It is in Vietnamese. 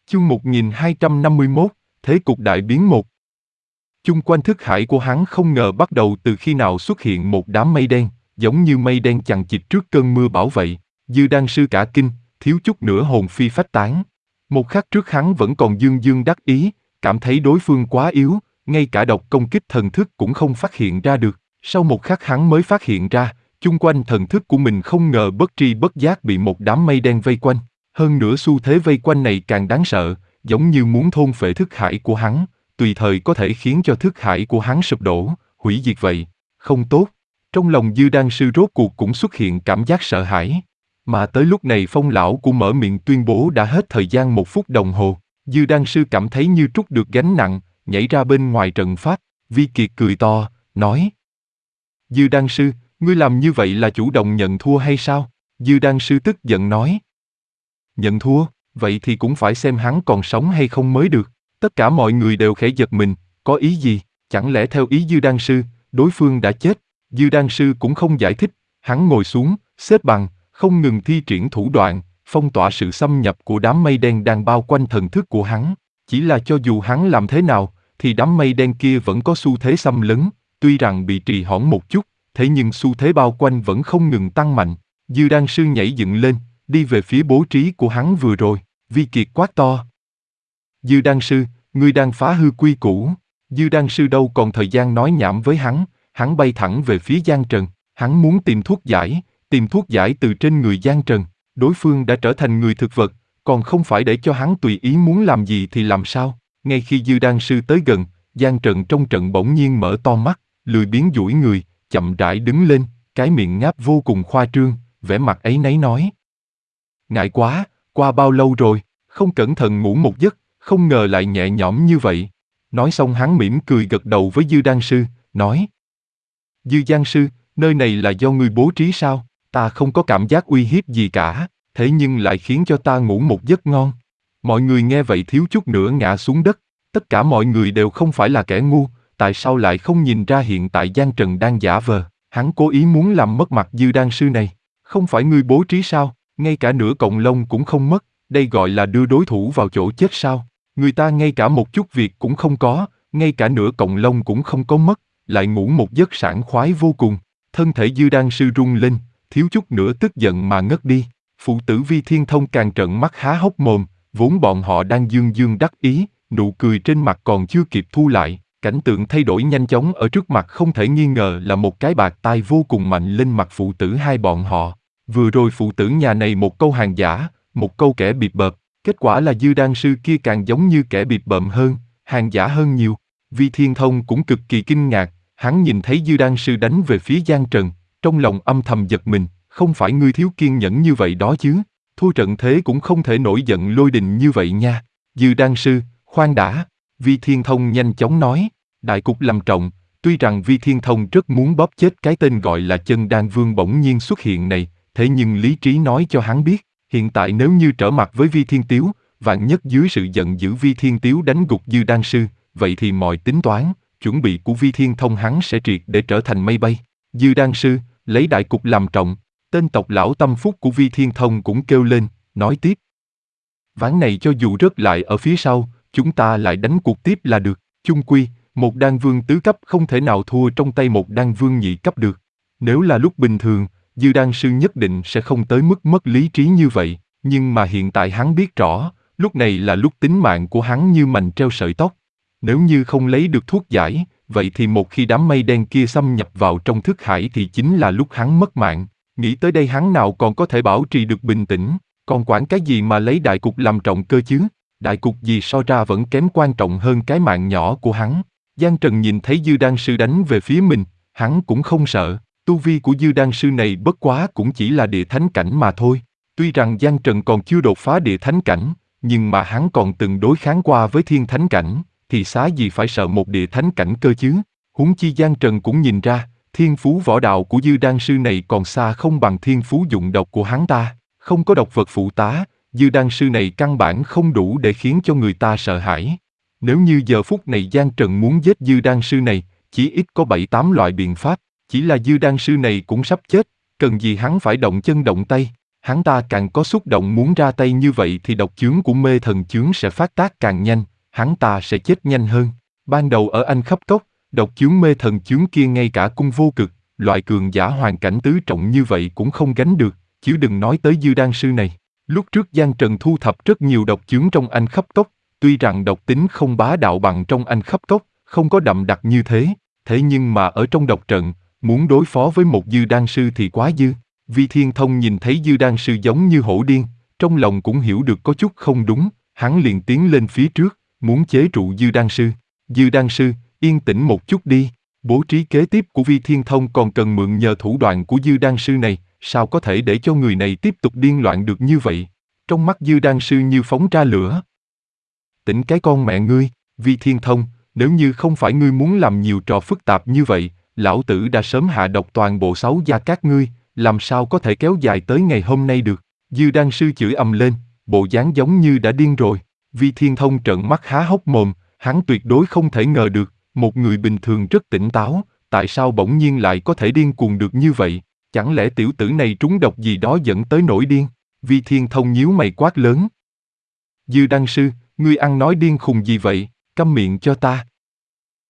Chương 1251, Thế cục đại biến một. Chung quanh thức hải của hắn không ngờ bắt đầu từ khi nào xuất hiện một đám mây đen, giống như mây đen chằng chịt trước cơn mưa bão vậy. Dư Đan sư cả kinh, thiếu chút nữa hồn phi phách tán. Một khắc trước hắn vẫn còn dương dương đắc ý, cảm thấy đối phương quá yếu, ngay cả độc công kích thần thức cũng không phát hiện ra được. Sau một khắc hắn mới phát hiện ra, chung quanh thần thức của mình không ngờ bất tri bất giác bị một đám mây đen vây quanh. Hơn nữa xu thế vây quanh này càng đáng sợ, giống như muốn thôn phệ thức hải của hắn, tùy thời có thể khiến cho thức hải của hắn sụp đổ, hủy diệt vậy. Không tốt. Trong lòng Dư Đan sư rốt cuộc cũng xuất hiện cảm giác sợ hãi. Mà tới lúc này Phong lão cũng mở miệng tuyên bố đã hết thời gian 1 phút đồng hồ. Dư Đan sư cảm thấy như trút được gánh nặng, nhảy ra bên ngoài trận pháp. Vi Kiệt cười to, nói: Dư Đan sư, ngươi làm như vậy là chủ động nhận thua hay sao? Dư Đan sư tức giận nói: Nhận thua, vậy thì cũng phải xem hắn còn sống hay không mới được. Tất cả mọi người đều khẽ giật mình, có ý gì? Chẳng lẽ theo ý Dư Đan sư, đối phương đã chết? Dư Đan sư cũng không giải thích, hắn ngồi xuống, xếp bằng, không ngừng thi triển thủ đoạn, phong tỏa sự xâm nhập của đám mây đen đang bao quanh thần thức của hắn. Chỉ là cho dù hắn làm thế nào, thì đám mây đen kia vẫn có xu thế xâm lấn, tuy rằng bị trì hoãn một chút, thế nhưng xu thế bao quanh vẫn không ngừng tăng mạnh. Dư Đan sư nhảy dựng lên, đi về phía bố trí của hắn vừa rồi. Vi Kiệt quát to: Dư Đan sư, ngươi đang phá hư quy củ. Dư Đan sư đâu còn thời gian nói nhảm với hắn bay thẳng về phía Giang Trần. Hắn muốn tìm thuốc giải từ trên người Giang Trần. Đối phương đã trở thành người thực vật, còn không phải để cho hắn tùy ý muốn làm gì thì làm sao. Ngay khi Dư Đan sư tới gần, Giang Trần trong trận bỗng nhiên mở to mắt, lười biếng duỗi người, chậm rãi đứng lên, cái miệng ngáp vô cùng khoa trương, vẻ mặt áy náy nói: Ngại quá, qua bao lâu rồi, không cẩn thận ngủ một giấc, không ngờ lại nhẹ nhõm như vậy. Nói xong hắn mỉm cười gật đầu với Dư Đan sư, nói: Dư Giang sư, nơi này là do ngươi bố trí sao? Ta không có cảm giác uy hiếp gì cả, thế nhưng lại khiến cho ta ngủ một giấc ngon. Mọi người nghe vậy thiếu chút nữa ngã xuống đất. Tất cả mọi người đều không phải là kẻ ngu, tại sao lại không nhìn ra hiện tại Giang Trần đang giả vờ? Hắn cố ý muốn làm mất mặt Dư Đan sư này. Không phải ngươi bố trí sao? Ngay cả nửa cọng lông cũng không mất, đây gọi là đưa đối thủ vào chỗ chết sao? Người ta ngay cả một chút việc cũng không có, ngay cả nửa cọng lông cũng không có mất, lại ngủ một giấc sảng khoái vô cùng. Thân thể Dư Đan sư rung lên, thiếu chút nữa tức giận mà ngất đi. Phụ tử Vi Thiên Thông càng trợn mắt há hốc mồm, vốn bọn họ đang dương dương đắc ý, nụ cười trên mặt còn chưa kịp thu lại, cảnh tượng thay đổi nhanh chóng ở trước mặt không thể nghi ngờ là một cái bạt tai vô cùng mạnh lên mặt phụ tử hai bọn họ. Vừa rồi phụ tử nhà này một câu hàng giả, một câu kẻ bịp bợm, kết quả là Dư Đan sư kia càng giống như kẻ bịp bợm hơn, hàng giả hơn nhiều. Vi Thiên Thông cũng cực kỳ kinh ngạc, hắn nhìn thấy Dư Đan sư đánh về phía Giang Trần, trong lòng âm thầm giật mình, không phải ngươi thiếu kiên nhẫn như vậy đó chứ, thua trận thế cũng không thể nổi giận lôi đình như vậy nha. Dư Đan sư, khoan đã, Vi Thiên Thông nhanh chóng nói, đại cục làm trọng. Tuy rằng Vi Thiên Thông rất muốn bóp chết cái tên gọi là Chân Đan Vương bỗng nhiên xuất hiện này, thế nhưng lý trí nói cho hắn biết, hiện tại nếu như trở mặt với Vi Thiên Tiếu, vạn nhất dưới sự giận dữ Vi Thiên Tiếu đánh gục Dư Đan sư, vậy thì mọi tính toán, chuẩn bị của Vi Thiên Thông hắn sẽ triệt để trở thành mây bay. Dư Đan sư, lấy đại cục làm trọng, tên tộc lão tâm phúc của Vi Thiên Thông cũng kêu lên, nói tiếp. Ván này cho dù rớt lại ở phía sau, chúng ta lại đánh cuộc tiếp là được, chung quy, một đan vương tứ cấp không thể nào thua trong tay một đan vương nhị cấp được. Nếu là lúc bình thường, Dư Đan sư nhất định sẽ không tới mức mất lý trí như vậy, nhưng mà hiện tại hắn biết rõ, lúc này là lúc tính mạng của hắn như mành treo sợi tóc. Nếu như không lấy được thuốc giải, vậy thì một khi đám mây đen kia xâm nhập vào trong thức hải thì chính là lúc hắn mất mạng. Nghĩ tới đây hắn nào còn có thể bảo trì được bình tĩnh, còn quản cái gì mà lấy đại cục làm trọng cơ chứ? Đại cục gì so ra vẫn kém quan trọng hơn cái mạng nhỏ của hắn. Giang Trần nhìn thấy Dư Đan sư đánh về phía mình, hắn cũng không sợ. Tu vi của Dư Đan sư này bất quá cũng chỉ là địa thánh cảnh mà thôi. Tuy rằng Giang Trần còn chưa đột phá địa thánh cảnh, nhưng mà hắn còn từng đối kháng qua với thiên thánh cảnh, thì xá gì phải sợ một địa thánh cảnh cơ chứ? Huống chi Giang Trần cũng nhìn ra, thiên phú võ đạo của Dư Đan sư này còn xa không bằng thiên phú dụng độc của hắn ta. Không có độc vật phụ tá, Dư Đan sư này căn bản không đủ để khiến cho người ta sợ hãi. Nếu như giờ phút này Giang Trần muốn giết Dư Đan sư này, chỉ ít có 7-8 loại biện pháp. Chỉ là Dư Đan sư này cũng sắp chết, cần gì hắn phải động chân động tay. Hắn ta càng có xúc động muốn ra tay như vậy thì độc chướng của mê thần chướng sẽ phát tác càng nhanh, hắn ta sẽ chết nhanh hơn. Ban đầu ở Anh Khắp Cốc, độc chướng mê thần chướng kia ngay cả cung vô cực, loại cường giả hoàn cảnh tứ trọng như vậy cũng không gánh được, chứ đừng nói tới Dư Đan Sư này. Lúc trước Giang Trần thu thập rất nhiều độc chướng trong Anh Khắp Cốc, tuy rằng độc tính không bá đạo bằng trong Anh Khắp Cốc, không có đậm đặc như thế, thế nhưng mà ở trong độc trận, muốn đối phó với một Dư Đan Sư thì quá dư. Vi Thiên Thông nhìn thấy Dư Đan Sư giống như hổ điên, trong lòng cũng hiểu được có chút không đúng, hắn liền tiến lên phía trước, muốn chế trụ Dư Đan Sư. Dư Đan Sư, yên tĩnh một chút đi. Bố trí kế tiếp của Vi Thiên Thông còn cần mượn nhờ thủ đoạn của Dư Đan Sư này, sao có thể để cho người này tiếp tục điên loạn được như vậy? Trong mắt Dư Đan Sư như phóng ra lửa. Tỉnh cái con mẹ ngươi, Vi Thiên Thông, nếu như không phải ngươi muốn làm nhiều trò phức tạp như vậy, lão tử đã sớm hạ độc toàn bộ 6 gia các ngươi, làm sao có thể kéo dài tới ngày hôm nay được? Dư Đan Sư chửi ầm lên, bộ dáng giống như đã điên rồi. Vi Thiên Thông trợn mắt há hốc mồm, hắn tuyệt đối không thể ngờ được, một người bình thường rất tỉnh táo, tại sao bỗng nhiên lại có thể điên cuồng được như vậy? Chẳng lẽ tiểu tử này trúng độc gì đó dẫn tới nổi điên? Vi Thiên Thông nhíu mày quát lớn. Dư Đan Sư, ngươi ăn nói điên khùng gì vậy? Câm miệng cho ta.